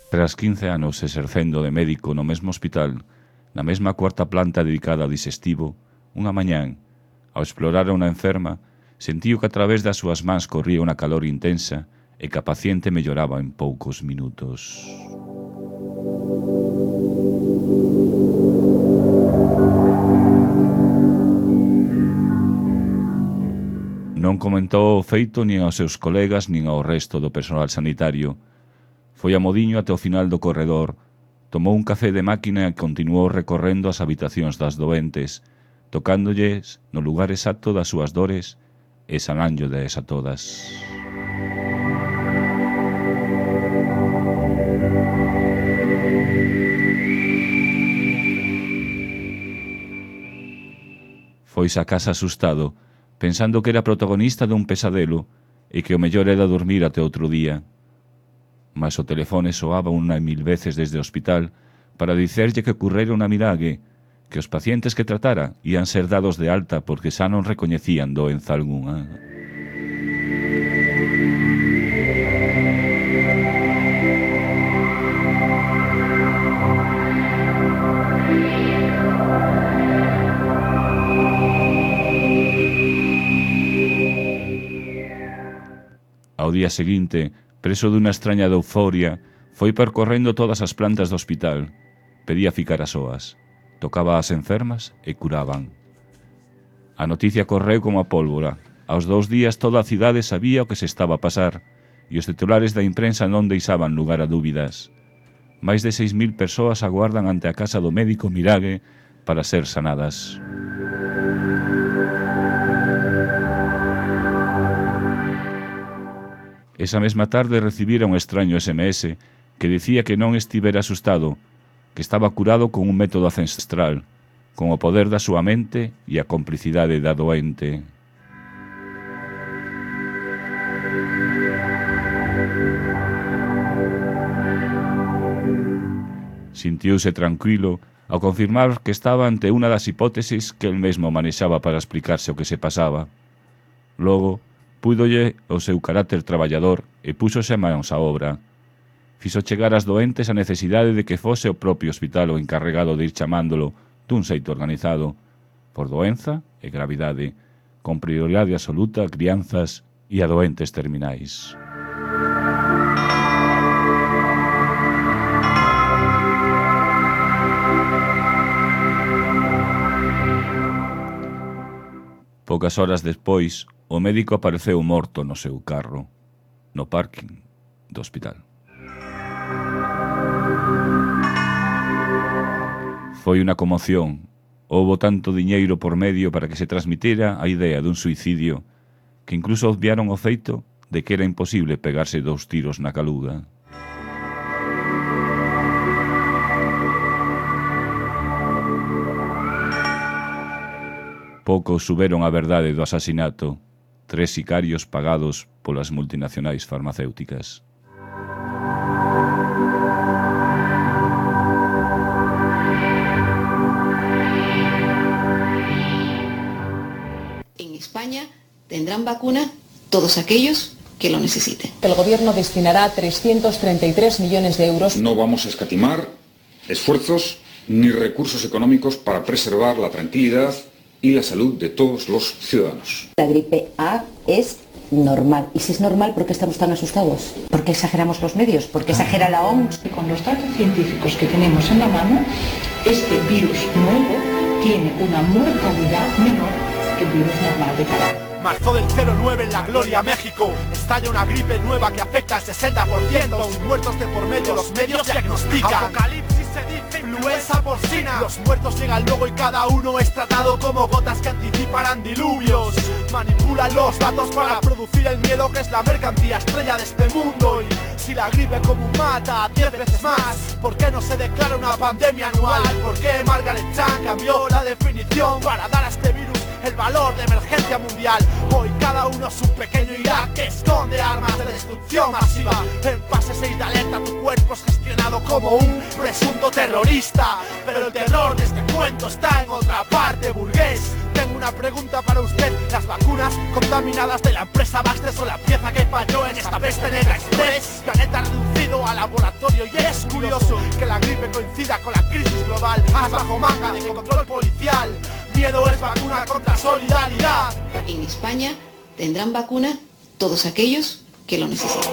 Tras quince anos exercendo de médico no mesmo hospital, na mesma cuarta planta dedicada ao digestivo, unha mañán, ao explorar a unha enferma, sentiu que a través das súas mans corría unha calor intensa e que a paciente melloraba en poucos minutos. Non comentou o feito nin aos seus colegas nin ao resto do personal sanitario. Foi a modiño até o final do corredor, tomou un café de máquina e continuou recorrendo as habitacións das doentes, tocándolles no lugar exacto das súas dores e sanánlloles a todas. Foise a casa asustado, pensando que era protagonista dun pesadelo e que o mellor era dormir até outro día. Mas o telefone soaba unha e mil veces desde o hospital para dicerlle que ocurrera unha milagre, que os pacientes que tratara ían ser dados de alta porque xa non recoñecían doenza algunha. Ao día seguinte, preso dunha extraña de euforia, foi percorrendo todas as plantas do hospital. Pedía ficar a soas. Tocaba ás enfermas e curaban. A noticia correu como a pólvora. Aos dous días toda a cidade sabía o que se estaba a pasar e os titulares da imprensa non deixaban lugar a dúbidas. Mais de seis mil persoas aguardan ante a casa do médico Mirage para ser sanadas. Esa mesma tarde recibira un extraño ese eme ese que dicía que non estivera asustado, que estaba curado con un método ancestral, con o poder da súa mente e a complicidade da doente. Sintiuse tranquilo ao confirmar que estaba ante unha das hipótesis que el mesmo manexaba para explicarse o que se pasaba. Logo, púidolle o seu carácter traballador e púxose mans á obra. Fixo chegar ás doentes a necesidade de que fose o propio hospital o encarregado de ir chamándolo dun xeito organizado, por doenza e gravidade, con prioridade absoluta a crianzas e a doentes terminais. Poucas horas despois, o médico apareceu morto no seu carro, no parking do hospital. Foi unha conmoción. Houbo tanto diñeiro por medio para que se transmitera a idea dun suicidio que incluso obviaron o feito de que era imposible pegarse dous tiros na caluga. Poucos suberon a verdade do asasinato. Tres sicarios pagados polas multinacionais farmacéuticas. En España tendrán vacuna todos aquellos que lo necesiten. El gobierno destinará trescientos treinta y tres millones de euros. No vamos a escatimar esfuerzos ni recursos económicos para preservar la tranquilidad y la salud de todos los ciudadanos. La gripe A es normal. Y si es normal, ¿por qué estamos tan asustados? ¿Por qué exageramos los medios? ¿Por qué exagera la O M S? Con los datos científicos que tenemos en la mano, este virus nuevo tiene una mortalidad menor que el virus normal de cada. Marzo del cero nueve en la gloria México. Estalla una gripe nueva que afecta al sesenta por ciento. Sin muertos de por medio los medios diagnostican. Apocalipsis se dice influenza porcina. Los muertos llegan luego y cada uno es tratado como gotas que anticiparán diluvios. Manipulan los datos para producir el miedo que es la mercancía estrella de este mundo. Y si la gripe común mata diez veces más, ¿por qué no se declara una pandemia anual? ¿Por qué Margaret Chan cambió la definición para dar a este virus el valor de emergencia mundial? Hoy cada uno es un pequeño Irak que esconde armas de destrucción masiva. En fase seis de alerta tu cuerpo es gestionado como un presunto terrorista. Pero el terror de este cuento está en otra parte, burgués. Tengo una pregunta para usted. ¿Las vacunas contaminadas de la empresa Baxter son la pieza que falló en esta peste negra express? Planeta reducido a laboratorio y es curioso que la gripe coincida con la crisis global. Haz bajo manga de control policial. Miedo es vacuna contra solidaridad. En España tendrán vacuna todos aquellos que lo necesiten.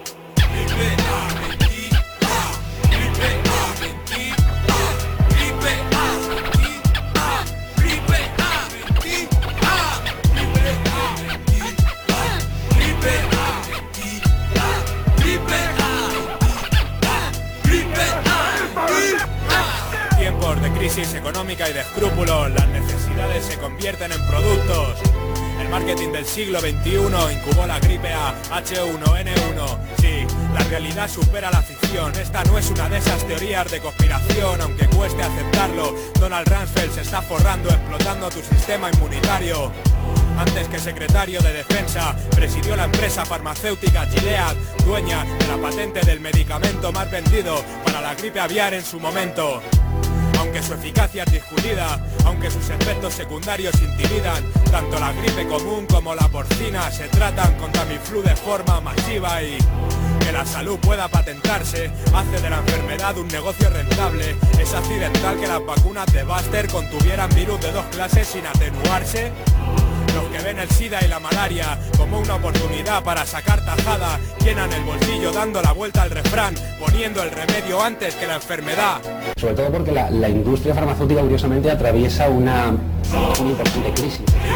Tiempos de crisis económica y de escrúpulos, las necesidades se convierten en productos. El marketing del siglo veintiuno incubó la gripe A H uno N uno. Sí, la realidad supera la ficción. Esta no es una de esas teorías de conspiración, aunque cueste aceptarlo. Donald Rumsfeld se está forrando, explotando tu sistema inmunitario. Antes que secretario de Defensa, presidió la empresa farmacéutica Gilead, dueña de la patente del medicamento más vendido para la gripe aviar en su momento. Aunque su eficacia es discutida, aunque sus efectos secundarios intimidan, tanto la gripe común como la porcina se tratan con Tamiflu de forma masiva y que la salud pueda patentarse hace de la enfermedad un negocio rentable. Es accidental que las vacunas de Baxter contuvieran virus de dos clases sin atenuarse. Los que ven el SIDA y la malaria como una oportunidad para sacar tajada llenan el bolsillo dando la vuelta al refrán, poniendo el remedio antes que la enfermedad. Sobre todo porque la, la industria farmacéutica curiosamente atraviesa una, una importante crisis.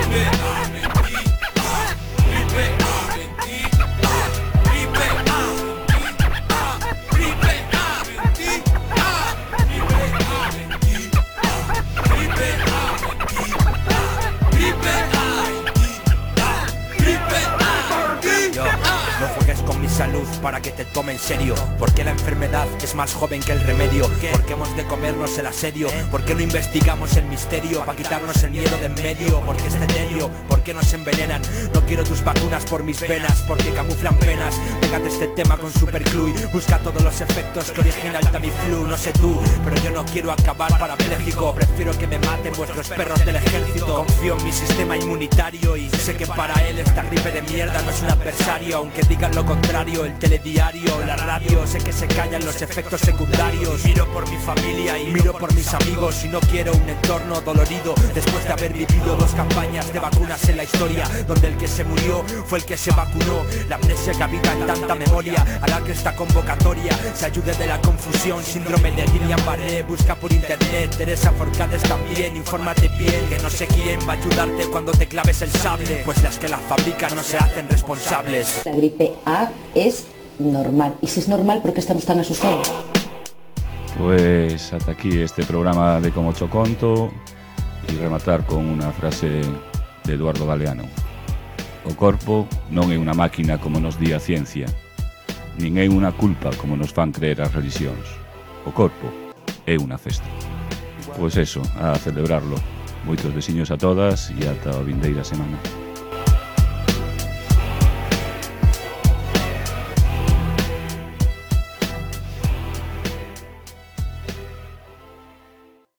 No juegues con mi salud para que te tome en serio. Porque la enfermedad es más joven que el remedio. Porque hemos de comernos el asedio. Porque no investigamos el misterio para quitarnos el miedo de en medio. Porque es etéreo, porque nos envenenan. No quiero tus vacunas por mis venas, porque camuflan penas. Pégate este tema con superglue. Busca todos los efectos que origina el Tamiflu. No sé tú, pero yo no quiero acabar parapléjico. Prefiero que me maten vuestros perros del ejército. Confío en mi sistema inmunitario y sé que para él esta gripe de mierda no es un adversario. Aunque digan lo contrario, el telediario, la radio, sé que se callan los efectos secundarios. Miro por mi familia y miro por mis amigos y no quiero un entorno dolorido después de haber vivido dos campañas de vacunas en la historia, donde el que se murió fue el que se vacunó. La amnesia que habita en tanta memoria hará que esta convocatoria se ayude de la confusión. Síndrome de Guillain-Barré, busca por internet. Teresa Forcades también, infórmate bien, que no sé quién va a ayudarte cuando te claves el sable, pues las que la fabrican no se hacen responsables. La gripe A es normal. Y si es normal, ¿por qué estamos tan asustados? Pues ata aquí este programa de Como Cho Conto e rematar con unha frase de Eduardo Galeano. O corpo non é unha máquina como nos di a ciencia, nin é unha culpa como nos fan creer as religións. O corpo é unha festa. Pois eso, a celebrarlo. Moitos besiños a todas e ata a vindeira semana.